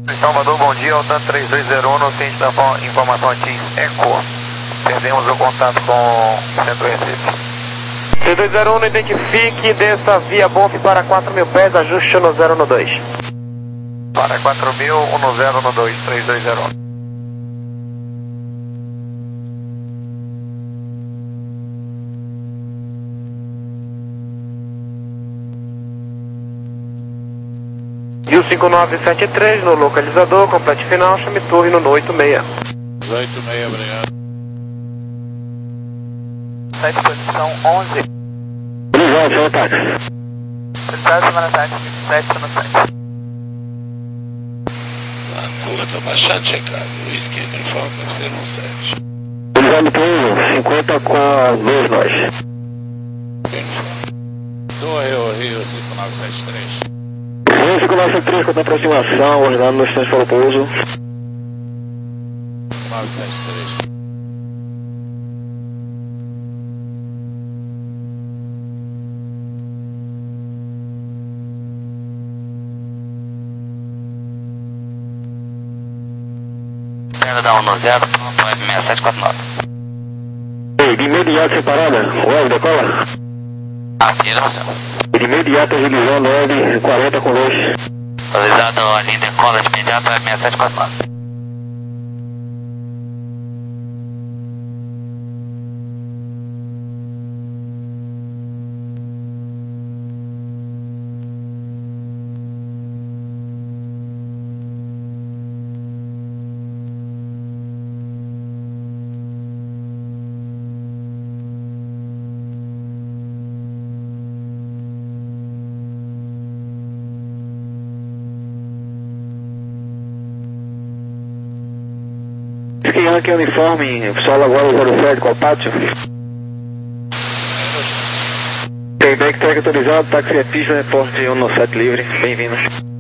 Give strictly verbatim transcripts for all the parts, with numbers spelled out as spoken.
Salvador, bom dia, Altan três dois zero um, no ciente da informação aqui, Eco. Perdemos o contato com o centro Recife. três dois zero um, identifique, desça via B O F para quatro mil pés, ajuste no zero no dois. Para quatro mil, um no zero no dois, três dois zero um. E o cinco nove sete três no localizador, complete final, chame torre no oito seis. oito seis, obrigado. Site posição onze. Obrigado, seu ataque. Prestado semana sete, sete no sete. Na curva, tô baixado, checado. Whisky, uniforme, zero um sete. Obrigado, Pedro. cinquenta com a dois nós. Torre Rio, Rio cinco nove sete três. cinco nove sete três, com a aproximação, ordenado no instante para o pouso. nove sete três. Perda da um no zero, pronto, web seis sete quatro nove. De imediato separada, web decola. Aqui não, senhor. De imediato agilizando web quarenta com dois. Atualizado a linha decola de imediato, web seis sete quatro nove. Yankee uniforme, solo agora zero sete, qual pátio? Tem backtrack autorizado, táxi é pista, reporte um no sete livre, bem-vindo.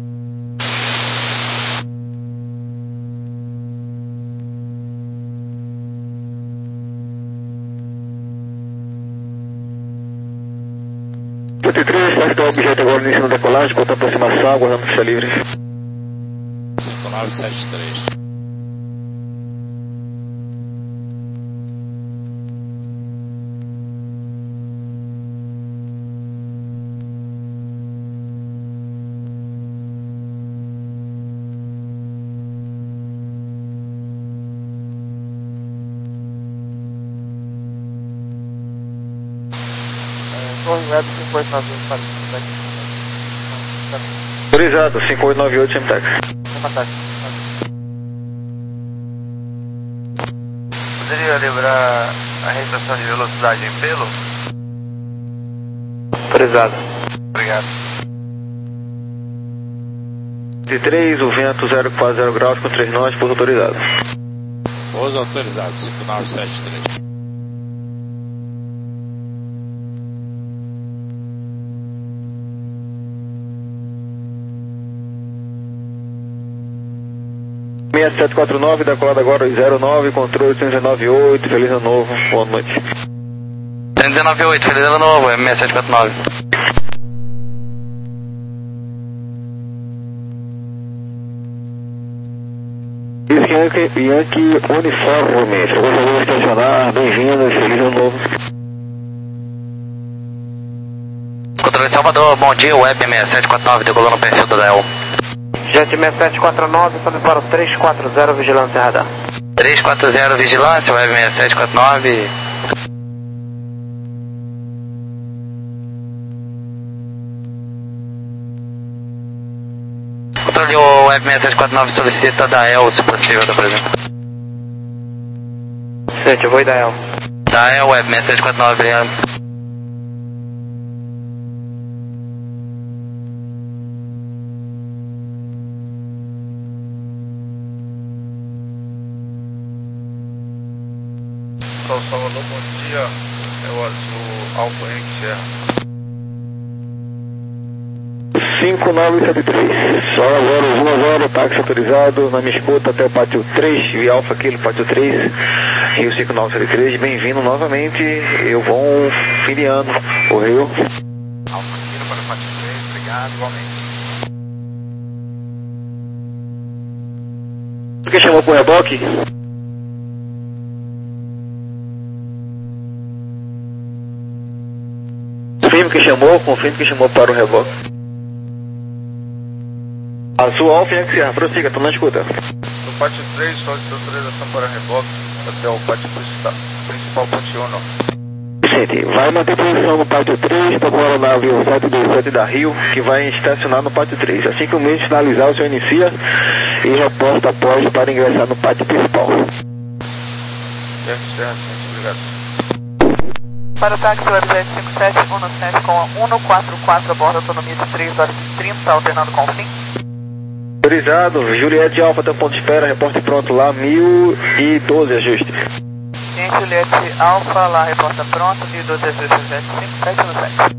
oitenta e três, táxi do objeto agora iniciando a decolagem, conta aproximação, aguardando pista livre. cinco nove sete três. Torre web cinco oito nove oito para Autorizado, cinco oito nove oito, M-Tax. Poderia lembrar a restrição de velocidade em pelo? Autorizado. Obrigado. oitenta e três, o vento zero quase zero graus com três nós, pouso autorizado. Pouso autorizado, cinco nove sete três. seis sete quatro nove, decolado agora zero nove, controle cento e dezenove oito, feliz ano novo, boa noite. cento e dezenove oito, feliz ano novo, M seis sete quatro nove. Yankee, Yankee uniforme, chegou a estacionar, bem-vindo, feliz ano novo. Controle Salvador, bom dia, web seis sete quatro nove, decolou no perfil do D E L. Jet seis sete quatro nove, sobe para o três quatro zero, vigilância radar. três quatro zero, vigilância, web seis sete quatro nove. Controle o web seis sete quatro nove, solicita da E L, se possível, da presente. Gente, eu vou ir da E L. Da E L, web seis sete quatro nove, obrigado. Salvador, bom dia, é o Azul Alfa Henrique Serra. cinco nove sete três, só agora um a zero, táxi autorizado, na minha escuta até o pátio três, via Alfa Kilo, pátio três, Rio cinco nove sete três, bem-vindo novamente, eu vou filiando o Rio. Alfa Kilo para o pátio três, obrigado, igualmente. Quem chamou pro reboque? Confirme que chamou, confirme que chamou para o reboque. A sua Alfa em Sierra, prossiga, estou na escuta. No pátio três, solicito autorização para reboque até o pátio principal, principal pátio um. Vicente, vai manter posição no pátio três, está com a aeronave sete dois sete da Rio, que vai estacionar no pátio três. Assim que o meio sinalizar, o senhor inicia e reporta após para ingressar no pátio principal. Certo, certo, obrigado. Para o táxi web zero cinco sete um sete com cento e quarenta e quatro a bordo, autonomia de três horas e trinta, alternando com o fim. Autorizado, Juliette Alfa, tem ponto de espera, reporte pronto lá, mil e doze ajuste. Sim, Juliette Alfa, lá, reporta pronto, mil e doze ajuste, zero cinco sete um sete.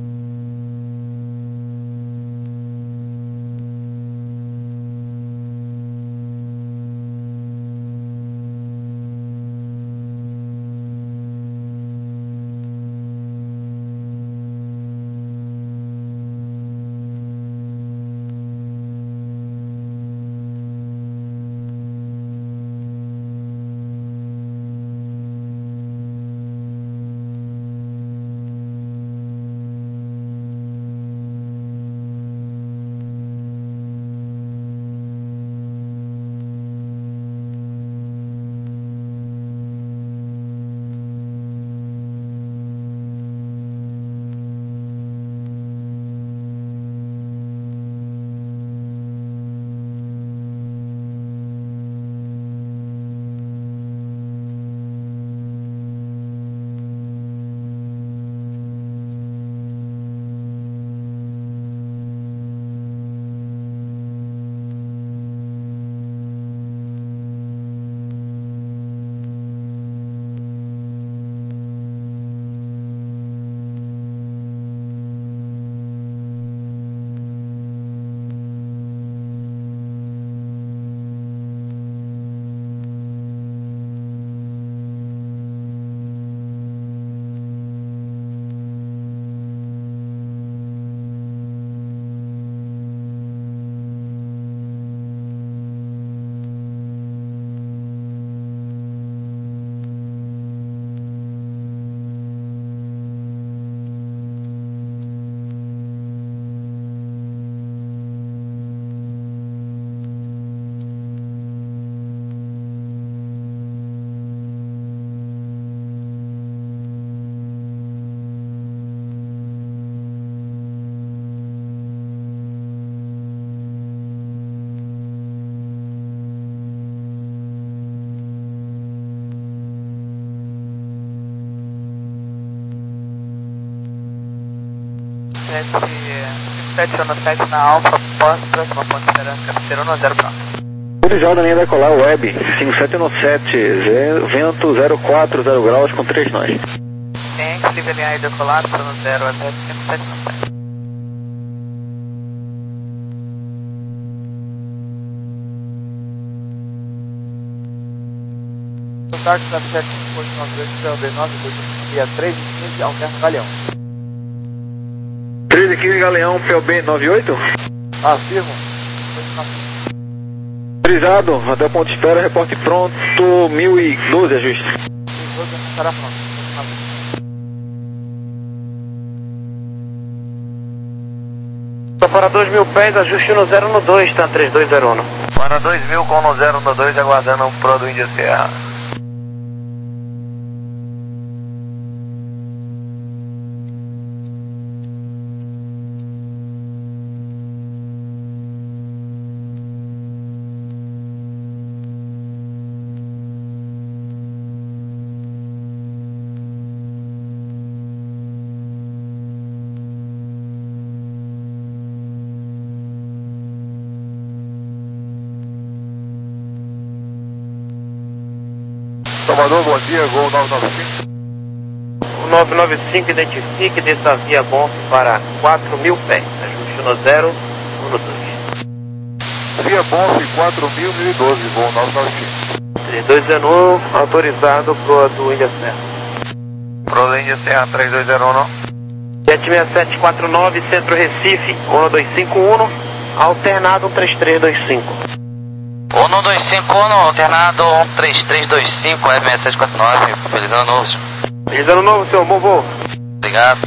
sete um sete na Alfa, pós próxima ponte esperança, cabeceira um zero pronto. Autorizado na linha decolar web, cinco sete um sete, vento zero quatro zero graus com três nós. Ciente, liga a linha aí decolar, para no zero a zero cinco sete um sete. O táxi da sete cinco oito nove dois, P B nove dois, via três e quinze, alterno Galeão. três e quinze Galeão, P O B nove oito? Afirmo. Autorizado, até o ponto de espera, reporte pronto, mil e doze ajuste. mil e doze estará pronto. Estou para dois mil pés, ajuste no zero no dois, tá? três dois zero um. Para dois mil com no zero no dois, aguardando o Pro do Índia Sierra. Salvador, bom dia, Gol nove nove cinco. O nove nove cinco identifique dessa via bom para quatro mil pés, ajuste no zero no dois. Via Bonf quatro mil, mil e doze, Gol nove nove cinco. três dois zero um, autorizado Pro do Índia Serra. Pro do Índia Serra, três dois zero um. sete seis sete quatro nove, Centro Recife, um dois cinco um, alternado um três três dois cinco. Ono dois cinco, Ono, alternado um três três dois cinco, F seis sete quatro nove, feliz ano novo. Feliz ano novo, senhor, bom voo. Obrigado.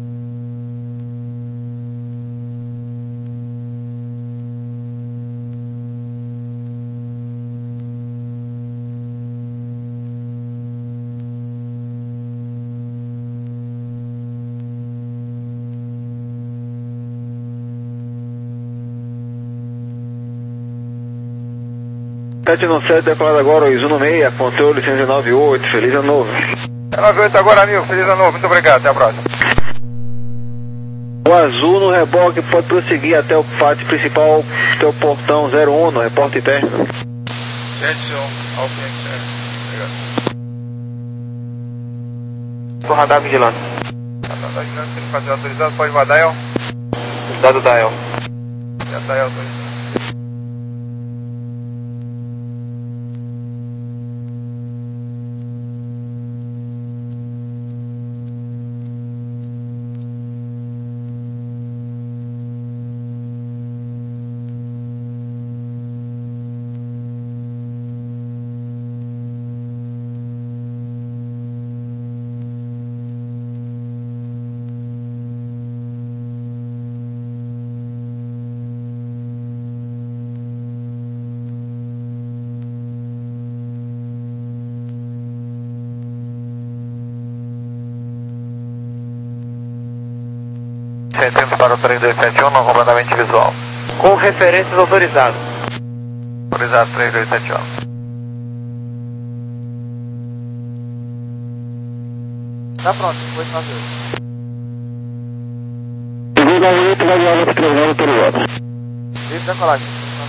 sete nove sete, decolado agora, o Izuno seis, controle cento e nove oito, feliz ano novo. cento e noventa e oito agora, amigo, feliz ano novo, muito obrigado, até a próxima. O azul no reboque pode prosseguir até o pátio principal, até o portão zero um, no repórter interno. Gente, um, ao cliente, obrigado. Estou radar vigilante. Radar vigilante, se ele fazer autorizado, pode mandar, Dial? Dado Dial. Já tá aí autorizado. Centímetros para o três dois sete um, não completamente visual. Com referências autorizadas. Autorizado três dois sete um. Tá pronto, depois nós vemos. Segunda oito, vai viajar para três nove, autorizado. Isso, decolagem.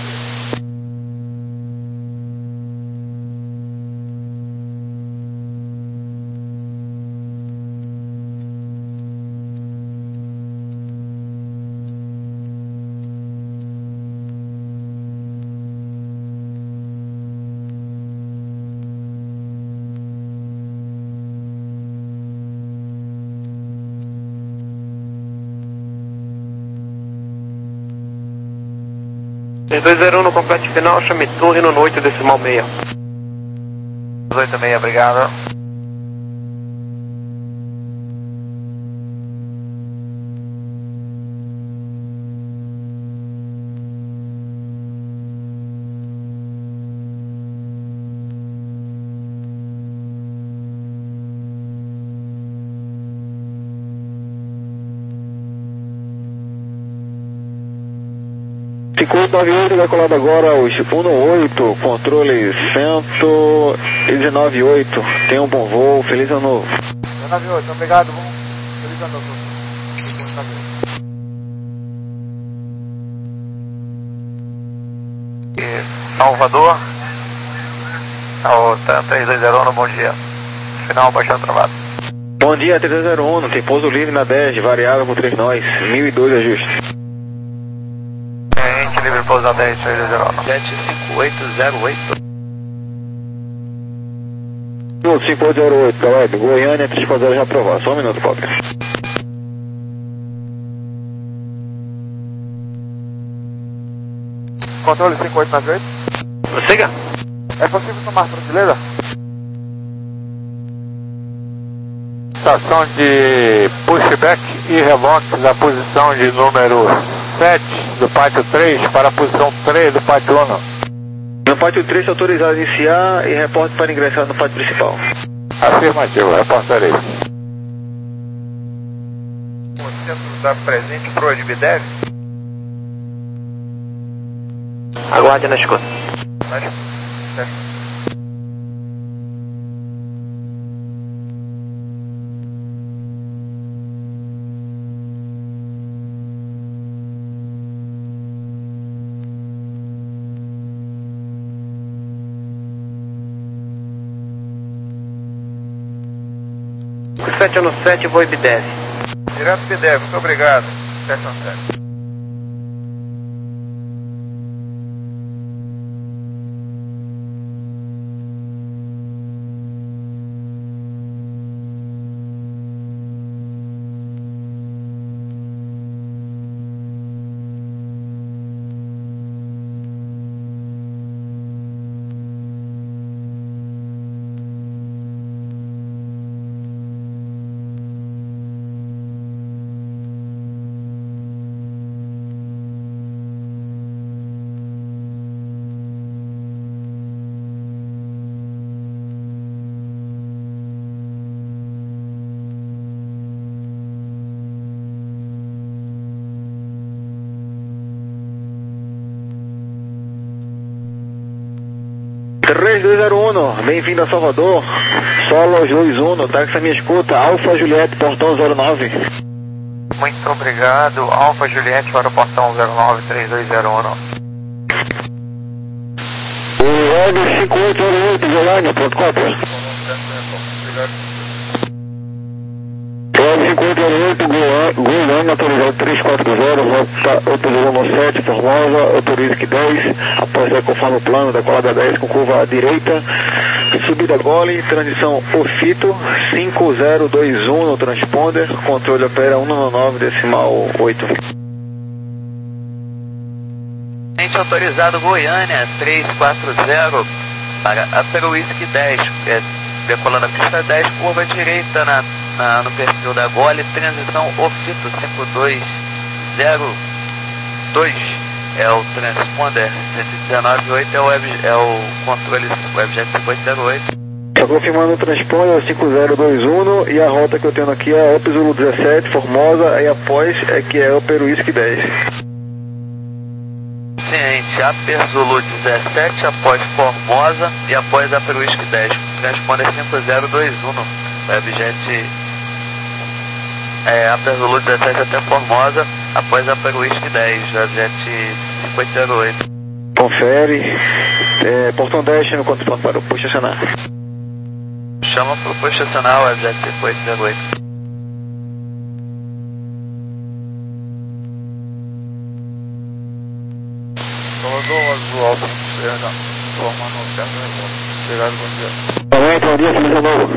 três dois zero um no complete final, chame torre no oito decimal seis. oito seis, obrigado. cinco oito nove oito, decolado agora, os um oito, controle cento e dezenove oito, tenha um bom voo, feliz ano novo. cento e noventa e oito, obrigado, bom. Feliz ano novo. E Salvador, ao três dois zero um, bom dia. Final, baixando travado. Bom dia, três dois zero um, tem pouso livre na dez, variável com três nós, mil e dois ajuste. Gente livre, pouso na dez, três dois zero um. sete cinco oito zero oito. cinco oito zero oito, galera, Goiânia, três quatro zero já aprovado, só um minuto, cópia. Controle cinco oito nove oito. Prossiga. É possível tomar prateleira? Estação de pushback e reboque da posição de número sete do pátio três para a posição três do pátio um. No pátio três, autorizado a iniciar e reporte para ingressar no pátio principal. Afirmativo, reportarei. O centro está presente para o Adbidev? Aguarde na escuta. Mas, é. sete um sete, voo Ibdev. Direto B D E V, muito obrigado. sete um sete. três dois zero um, bem-vindo a Salvador. Solo dois um, táxi à minha escuta, Alfa Juliette, portão zero nove. Muito obrigado, Alfa Juliette para o portão zero nove três dois zero um. O Web cinco oito zero oito, Zelândia, ponto quatro. Web cinco oito zero oito, Goiânia, autorizado três quatro zero, rota oito sete, Formosa, autoriza dez, após a conforme o plano, decolada dez com curva à direita, subida Gole, transição Ofito, cinco zero dois um no transponder, controle opera cento e noventa e nove decimal oito. Gente autorizado Goiânia três quatro zero para Aperuísque dez, é, decolando a pista dez, curva direita na, na, no perfil da Gole, transição Ofito cinco dois zero dois, é o transponder cento e dezenove oito, é o, web, é o controle Webjet cinco oito zero oito. Só confirmando o transponder cinco zero dois um e a rota que eu tenho aqui é Up Zulu dezessete, Formosa, e após é que é Aperuísque dez. Ciente, Upper Zulu dezessete, após Formosa e após Aperuísque dez, transponder cinco zero dois um, Webjet é, Upper Zulu dezessete até Formosa, após Aperuísque dez, Webjet cinco oito zero oito. Confere, é, portão dez, chama quanto ponto para o posto estacionar. Chama para o posto estacionar, Webjet cinco oito zero oito. Salvador, Azul Alfa, Serra, formando o terno e volta. Obrigado, bom dia. Tá bom, bom dia, feliz ano novo.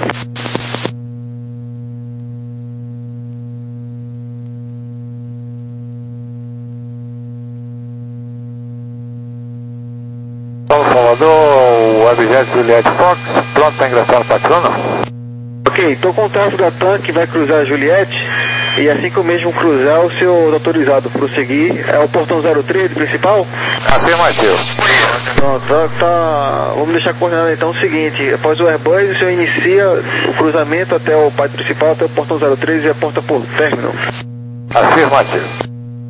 Salvador, Webjet Juliette Fox, pronto para ingressar no patrono? Ok, estou com o traço da TAM que vai cruzar a Juliette, e assim que o mesmo cruzar, o seu autorizado prosseguir é o portão zero três do principal? Afirmativo. Pronto, tá, tá, vamos deixar coordenado então o seguinte, após o Airbus, o senhor inicia o cruzamento até o pátio principal, até o portão zero três e a porta por término. Afirmativo.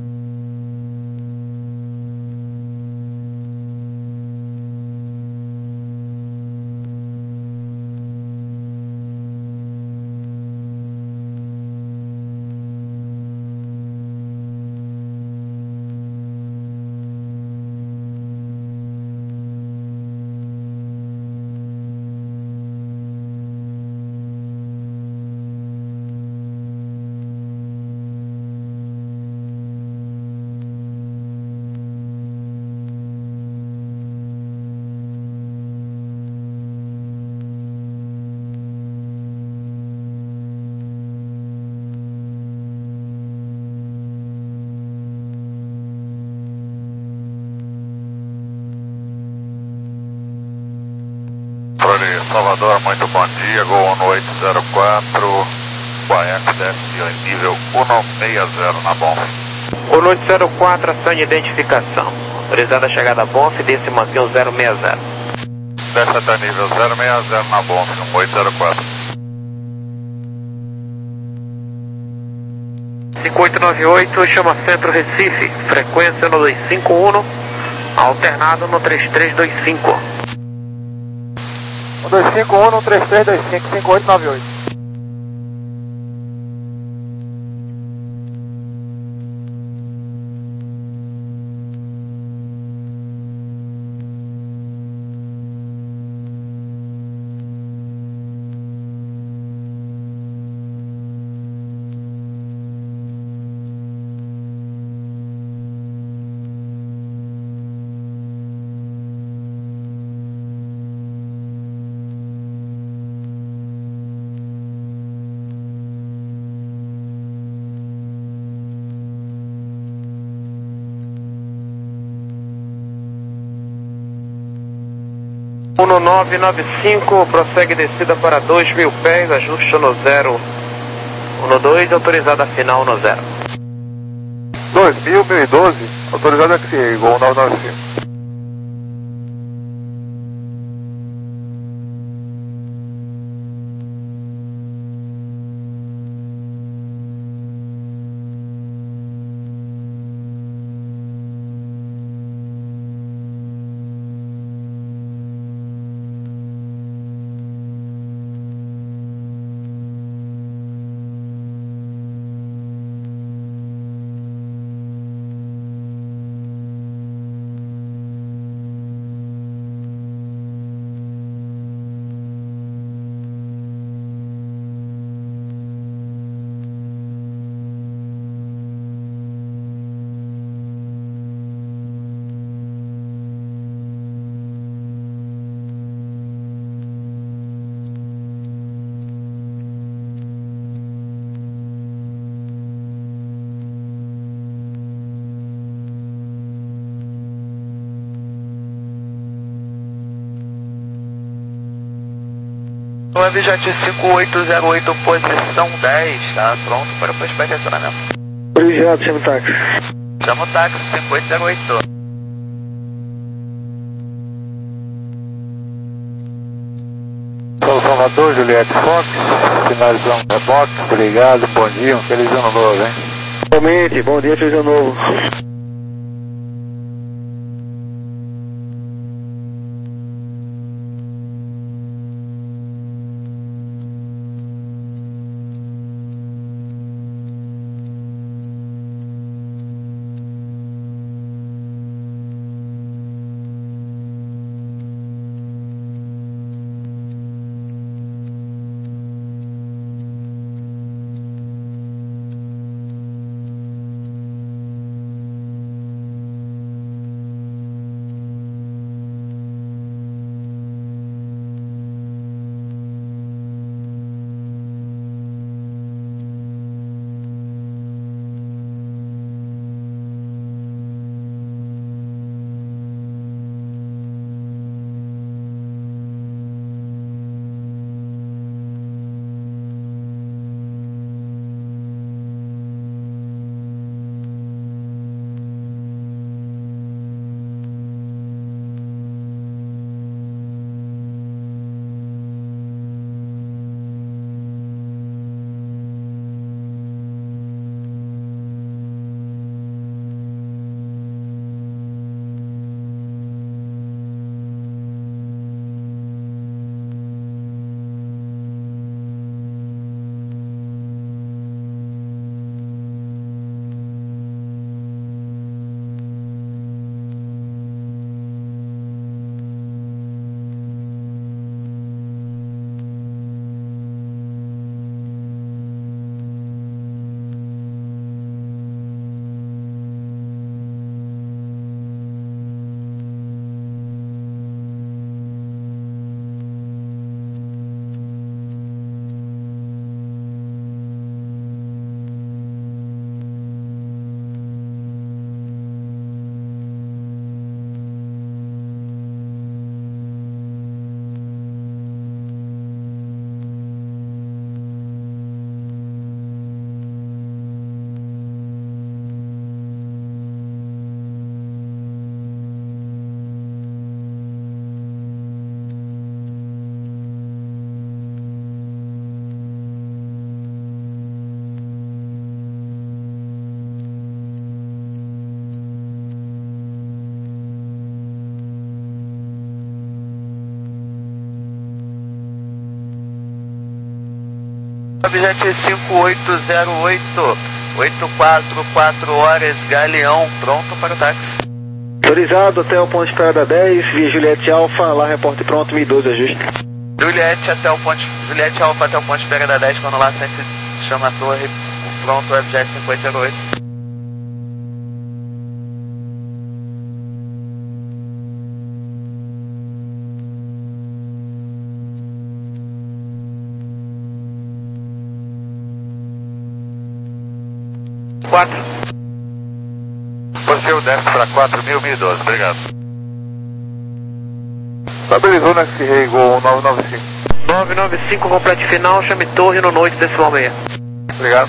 Salvador, muito bom dia, Gol um oito zero quatro, Guaiaque desce nível cento e sessenta na B O F. um oito zero quatro, ação de identificação. Autorizada a chegada a B O F, desce e mantém o zero seis zero. Desce até nível zero seis zero na B O F, um oito zero quatro. cinco oito nove oito, chama Centro Recife, frequência no dois cinco um, alternado no três três dois cinco. um dois cinco um, um três três dois cinco, cinco oito nove oito. um nove nove cinco, prossegue descida para dois mil pés, ajuste no zero um dois, autorizada final no zero. dois mil, mil e doze, autorizado aqui, Gol nove nove cinco. O Webjet cinco oito zero oito, posição dez, tá pronto para o pushback e acionamento. Obrigado, chama o táxi. Chama o táxi cinco oito zero oito. São Salvador, Juliette Fox, finalizando o reboque, obrigado, bom dia, um feliz ano novo, hein? Realmente, bom dia, feliz ano novo. Objet cinco oito zero oito, oito quatro quatro horas, Galeão, pronto para o táxi. Autorizado até o ponto de parada dez, via Juliette Alfa, lá reporte pronto, mil e doze ajuste. Juliette até o ponto, Juliette Alfa até o ponto de parada dez, quando lá sempre chama a torre, pronto, Objet cinco oito zero oito. quatro. Positivo, desce para quatro mil, mil e doze, obrigado. Estabilizou no X-Ray, Gol nove nove cinco. nove nove cinco, complete final, chame torre no noite decimal meia. Obrigado.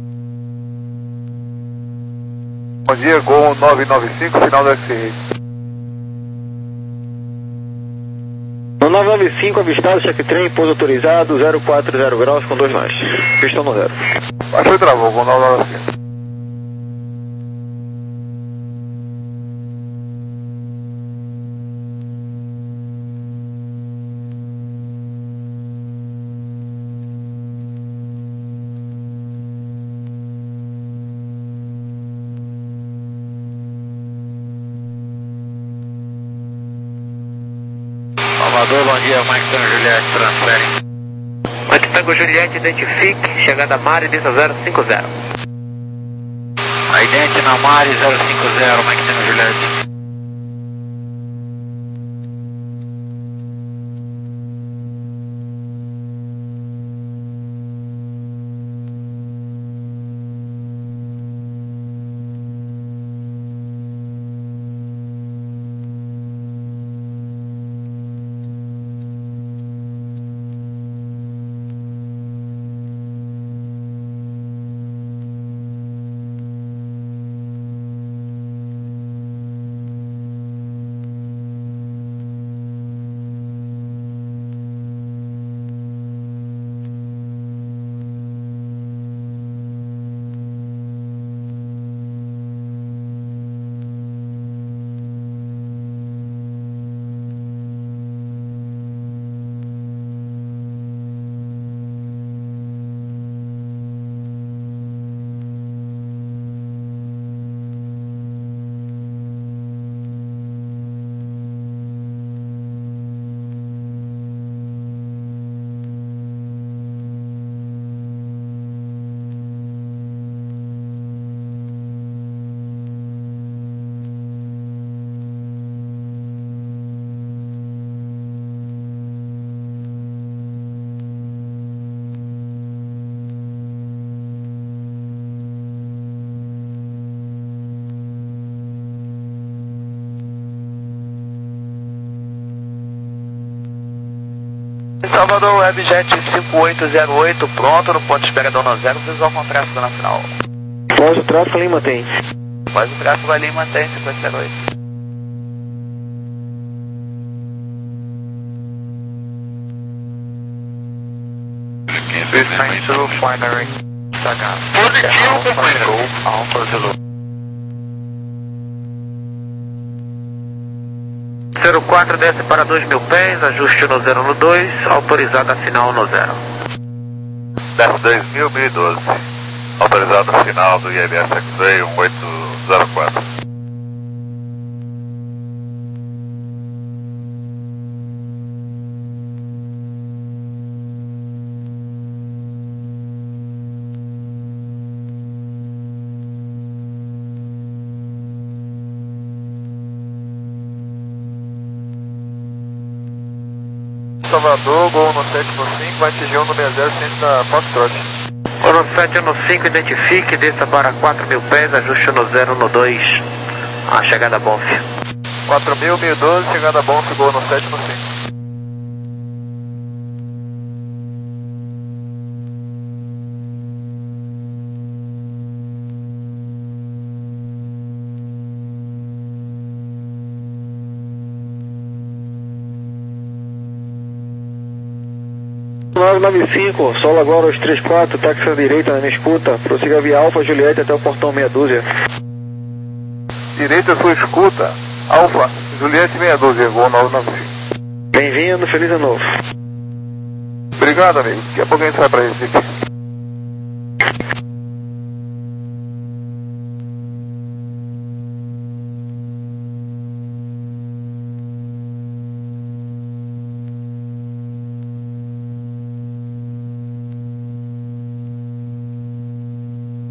Bom dia, Gol nove nove cinco, final do X-Ray. No nove nove cinco, avistado, cheque trem, pouso autorizado, zero quatro zero graus com dois nós. Pistão no zero. Baixou e travou, Gol nove nove cinco. Salvador, bom dia, Mike Tango Juliette, transfere. Mike Tango Juliette, identifique, chegada Mari, dista zero cinco zero. Idente na Mari zero cinco zero, Mike Tango Juliette. Salvador, Webjet cinco oito zero oito, pronto, no ponto de espera Dona Zero, visual com tráfego na final. Após o tráfego ali mantém. Após o tráfego ali mantém cinco oito zero oito. Positivo, cumprido. zero quatro desce para dois mil pés, ajuste no zero no dois, autorizada final no zero. Desce dois mil, mil e doze. Autorizada final do I L S X-Ray um oito zero quatro. Salvador, Gol no sete no cinco, vai atingir um no seis zero, ciente da Foxtrot. Gol no sete no cinco, identifique, desça para quatro mil pés, ajuste no zero no dois, a chegada Bonf. quatro mil, mil e doze, chegada Bonf, Gol no sete no cinco. nove nove cinco, solo agora os três quatro, táxi à direita na minha escuta, prossiga via Alfa Juliette até o portão meia dúzia. Direita sua escuta, Alfa Juliette meia dúzia, Gol nove nove cinco. Bem-vindo, feliz ano novo. Obrigado, amigo, daqui a pouco a gente vai para Recife.